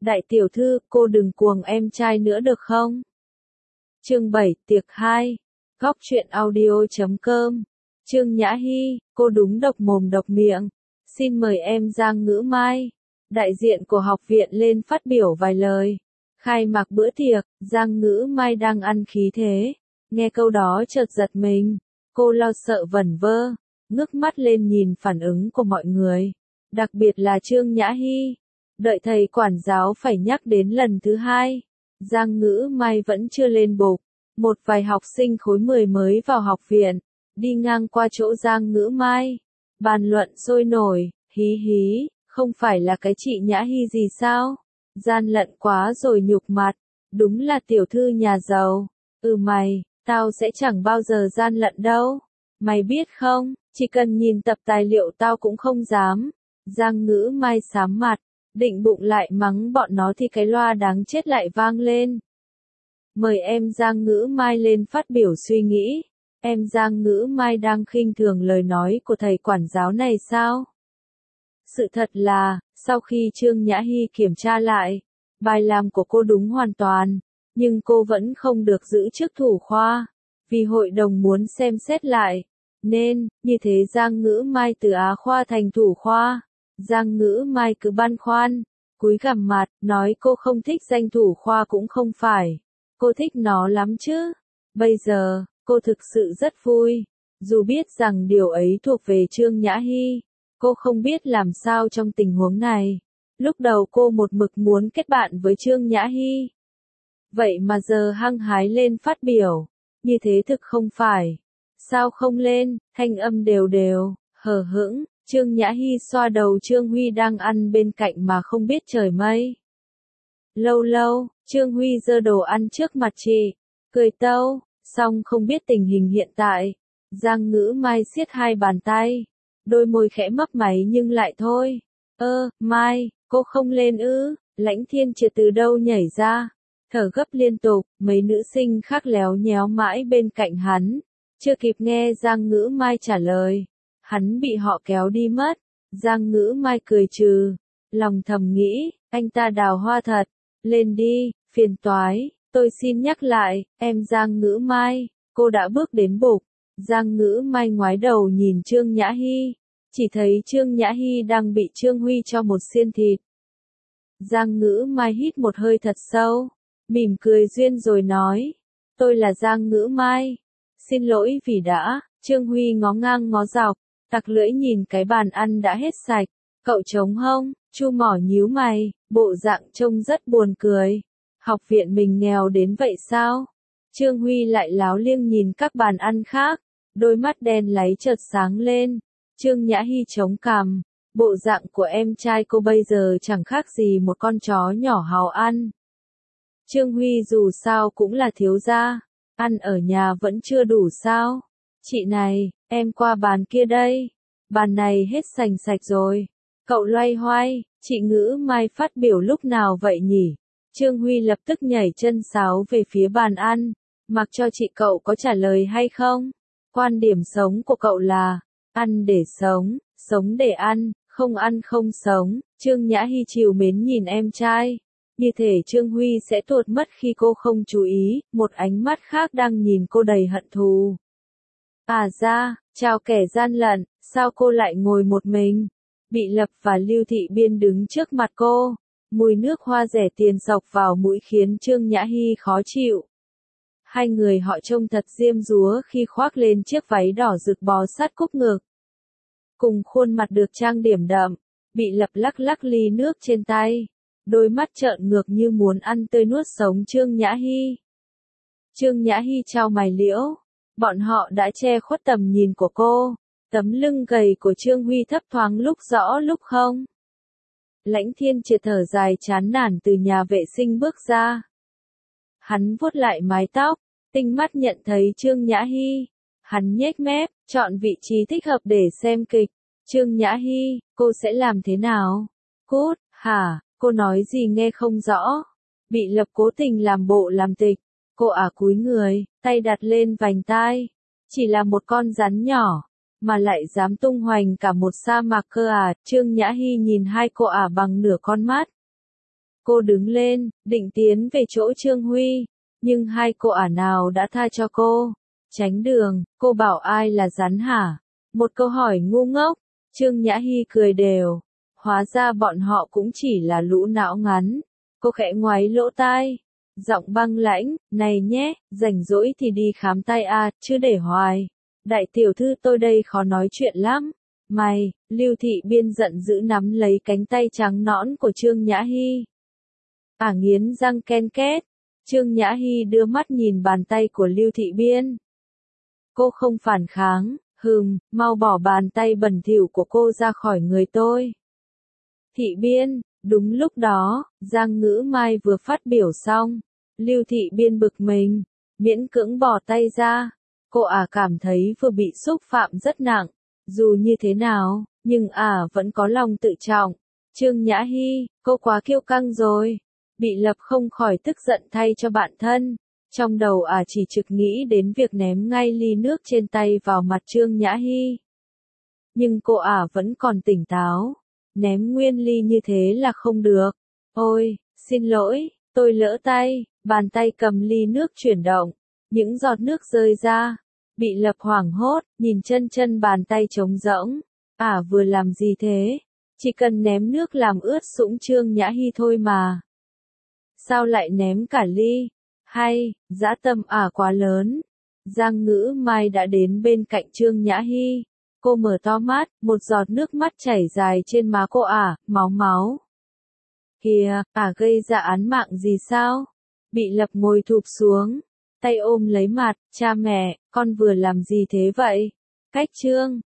Đại tiểu thư, cô đừng cuồng em trai nữa được không? Chương 7, tiệc 2. Góc truyện audio.com. Trương Nhã Hy, cô đúng độc mồm độc miệng. Xin mời em Giang Ngữ Mai, đại diện của học viện lên phát biểu vài lời. Khai mạc bữa tiệc, Giang Ngữ Mai đang ăn khí thế. Nghe câu đó chợt giật mình. Cô lo sợ vẩn vơ, ngước mắt lên nhìn phản ứng của mọi người. Đặc biệt là Trương Nhã Hy. Đợi thầy quản giáo phải nhắc đến lần thứ hai. Giang Ngữ Mai vẫn chưa lên bục. Một vài học sinh khối 10 mới vào học viện, đi ngang qua chỗ Giang Ngữ Mai. Bàn luận sôi nổi, hí hí, không phải là cái chị Nhã Hy gì sao? Gian lận quá rồi nhục mặt, đúng là tiểu thư nhà giàu. Mày, tao sẽ chẳng bao giờ gian lận đâu. Mày biết không, chỉ cần nhìn tập tài liệu tao cũng không dám. Giang Ngữ Mai sám mặt, định bụng lại mắng bọn nó thì cái loa đáng chết lại vang lên. Mời em Giang Ngữ Mai lên phát biểu suy nghĩ. Em Giang Ngữ Mai đang khinh thường lời nói của thầy quản giáo này sao? Sự thật là, sau khi Trương Nhã Hy kiểm tra lại, bài làm của cô đúng hoàn toàn, nhưng cô vẫn không được giữ chức thủ khoa, vì hội đồng muốn xem xét lại. Nên, như thế Giang Ngữ Mai từ Á khoa thành thủ khoa. Giang Ngữ Mai cứ băn khoăn, cúi gằm mặt, nói cô không thích danh thủ khoa cũng không phải. Cô thích nó lắm chứ. Bây giờ, cô thực sự rất vui. Dù biết rằng điều ấy thuộc về Trương Nhã Hy, cô không biết làm sao trong tình huống này. Lúc đầu cô một mực muốn kết bạn với Trương Nhã Hy. Vậy mà giờ hăng hái lên phát biểu. Như thế thực không phải. Sao không lên, thanh âm đều đều, hờ hững. Trương Nhã Hy xoa đầu Trương Huy đang ăn bên cạnh mà không biết trời mây. Lâu lâu, Trương Huy giơ đồ ăn trước mặt chị, cười tâu, song không biết tình hình hiện tại. Giang Ngữ Mai siết hai bàn tay, đôi môi khẽ mấp máy nhưng lại thôi. Mai, cô không lên ư? Lãnh Thiên Triệt từ đâu nhảy ra, thở gấp liên tục, mấy nữ sinh khác léo nhéo mãi bên cạnh hắn. Chưa kịp nghe Giang Ngữ Mai trả lời, hắn bị họ kéo đi mất. Giang Ngữ Mai cười trừ, lòng thầm nghĩ, anh ta đào hoa thật. Lên đi, phiền toái, tôi xin nhắc lại, em Giang Ngữ Mai, cô đã bước đến bục. Giang Ngữ Mai ngoái đầu nhìn Trương Nhã Hy, chỉ thấy Trương Nhã Hy đang bị Trương Huy cho một xiên thịt. Giang Ngữ Mai hít một hơi thật sâu, mỉm cười duyên rồi nói, tôi là Giang Ngữ Mai, xin lỗi vì đã. Trương Huy ngó ngang ngó dọc, tặc lưỡi nhìn cái bàn ăn đã hết sạch, cậu trống hông? Chu mỏ nhíu mày, bộ dạng trông rất buồn cười. Học viện mình nghèo đến vậy sao? Trương Huy lại láo liêng nhìn các bàn ăn khác, đôi mắt đen láy chợt sáng lên. Trương Nhã Hy chống cằm, bộ dạng của em trai cô bây giờ chẳng khác gì một con chó nhỏ hàu ăn. Trương Huy dù sao cũng là thiếu gia, ăn ở nhà vẫn chưa đủ sao? Chị này, em qua bàn kia đây, bàn này hết sành sạch rồi. Cậu loay hoay, chị Ngữ Mai phát biểu lúc nào vậy nhỉ? Trương Huy lập tức nhảy chân sáo về phía bàn ăn, mặc cho chị cậu có trả lời hay không. Quan điểm sống của cậu là, ăn để sống, sống để ăn không sống. Trương Nhã Hy trìu mến nhìn em trai. Như thể Trương Huy sẽ tuột mất khi cô không chú ý, một ánh mắt khác đang nhìn cô đầy hận thù. À ra, chào kẻ gian lận, sao cô lại ngồi một mình? Bị Lập và Lưu Thị Biên đứng trước mặt cô, mùi nước hoa rẻ tiền xộc vào mũi khiến Trương Nhã Hy khó chịu. Hai người họ trông thật diêm dúa khi khoác lên chiếc váy đỏ rực bó sát cúc ngực. Cùng khuôn mặt được trang điểm đậm, bị Lập lắc lắc ly nước trên tay, đôi mắt trợn ngược như muốn ăn tươi nuốt sống Trương Nhã Hy. Trương Nhã Hy chau mày liễu, bọn họ đã che khuất tầm nhìn của cô. Tấm lưng gầy của Trương Huy thấp thoáng lúc rõ lúc không. Lãnh Thiên Triệt thở dài chán nản từ nhà vệ sinh bước ra. Hắn vuốt lại mái tóc, tinh mắt nhận thấy Trương Nhã Hy. Hắn nhếch mép, chọn vị trí thích hợp để xem kịch. Trương Nhã Hy, cô sẽ làm thế nào? Cút, hả, cô nói gì nghe không rõ. Bị Lập cố tình làm bộ làm tịch. Cô cúi người, tay đặt lên vành tai. Chỉ là một con rắn nhỏ, mà lại dám tung hoành cả một sa mạc cơ à? Trương Nhã Hy nhìn hai cô bằng nửa con mắt. Cô đứng lên, định tiến về chỗ Trương Huy, nhưng hai cô ả nào đã tha cho cô. Tránh đường, cô bảo ai là rắn hả? Một câu hỏi ngu ngốc. Trương Nhã Hy cười đều. Hóa ra bọn họ cũng chỉ là lũ não ngắn. Cô khẽ ngoáy lỗ tai. Giọng băng lãnh, này nhé, rảnh rỗi thì đi khám tai à, chứ để hoài. Đại tiểu thư tôi đây khó nói chuyện lắm. Mày, Lưu Thị Biên giận dữ nắm lấy cánh tay trắng nõn của Trương Nhã Hy. Nghiến răng ken két. Trương Nhã Hy đưa mắt nhìn bàn tay của Lưu Thị Biên. Cô không phản kháng, mau bỏ bàn tay bẩn thỉu của cô ra khỏi người tôi. Thị Biên, đúng lúc đó, Giang Ngữ Mai vừa phát biểu xong. Lưu Thị Biên bực mình, miễn cưỡng bỏ tay ra. Cô cảm thấy vừa bị xúc phạm rất nặng. Dù như thế nào, nhưng vẫn có lòng tự trọng. Trương Nhã Hy, cô quá kiêu căng rồi. Bị Lập không khỏi tức giận thay cho bạn thân. Trong đầu chỉ trực nghĩ đến việc ném ngay ly nước trên tay vào mặt Trương Nhã Hy. Nhưng cô vẫn còn tỉnh táo. Ném nguyên ly như thế là không được. Ôi, xin lỗi, tôi lỡ tay. Bàn tay cầm ly nước chuyển động. Những giọt nước rơi ra. Bị Lập hoảng hốt, nhìn chân bàn tay trống rỗng. Vừa làm gì thế? Chỉ cần ném nước làm ướt sũng Trương Nhã Hy thôi mà. Sao lại ném cả ly? Hay, dã tâm quá lớn. Giang Ngữ Mai đã đến bên cạnh Trương Nhã Hy. Cô mở to mắt, một giọt nước mắt chảy dài trên má cô máu. Kìa, gây ra án mạng gì sao? Bị Lập ngồi thụp xuống, tay ôm lấy mặt, cha mẹ, con vừa làm gì thế vậy? Cách Trương